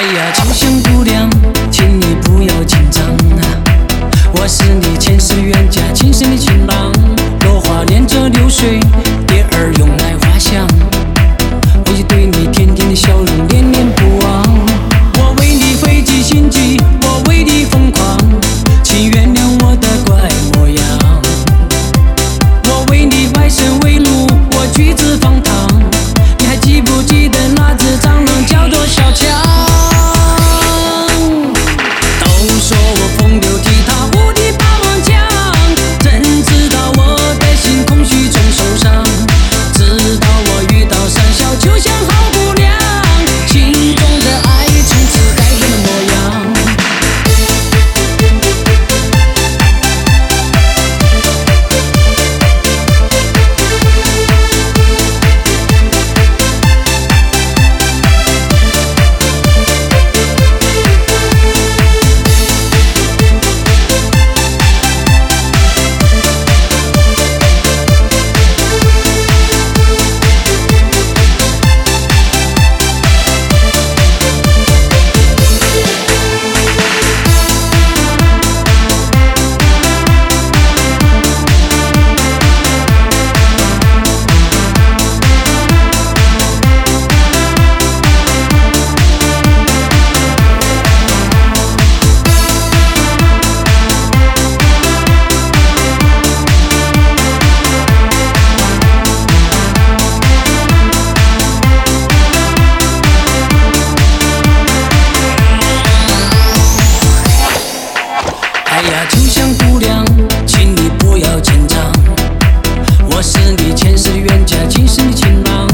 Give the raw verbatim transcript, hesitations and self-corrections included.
哎呀，秋香姑娘，请你不要紧张啊！我是你前世冤家，今生的情郎。落花连着流水，蝶儿拥来花香。我就对你甜甜的笑容念念不忘。我为你费尽心机，我为你疯狂，请原谅我的怪模样。我为你外身为奴，我举止荒唐。你还记不记得那只蟑螂叫做小强？都说我风流倜傥，无敌霸王枪，怎知道我的心空虚中受伤？直到我遇到三小秋香好姑娘，心中的爱从此改变了模样。哎呀，秋香姑娘，请你不要紧张，我是你前世的冤家，今生的情郎。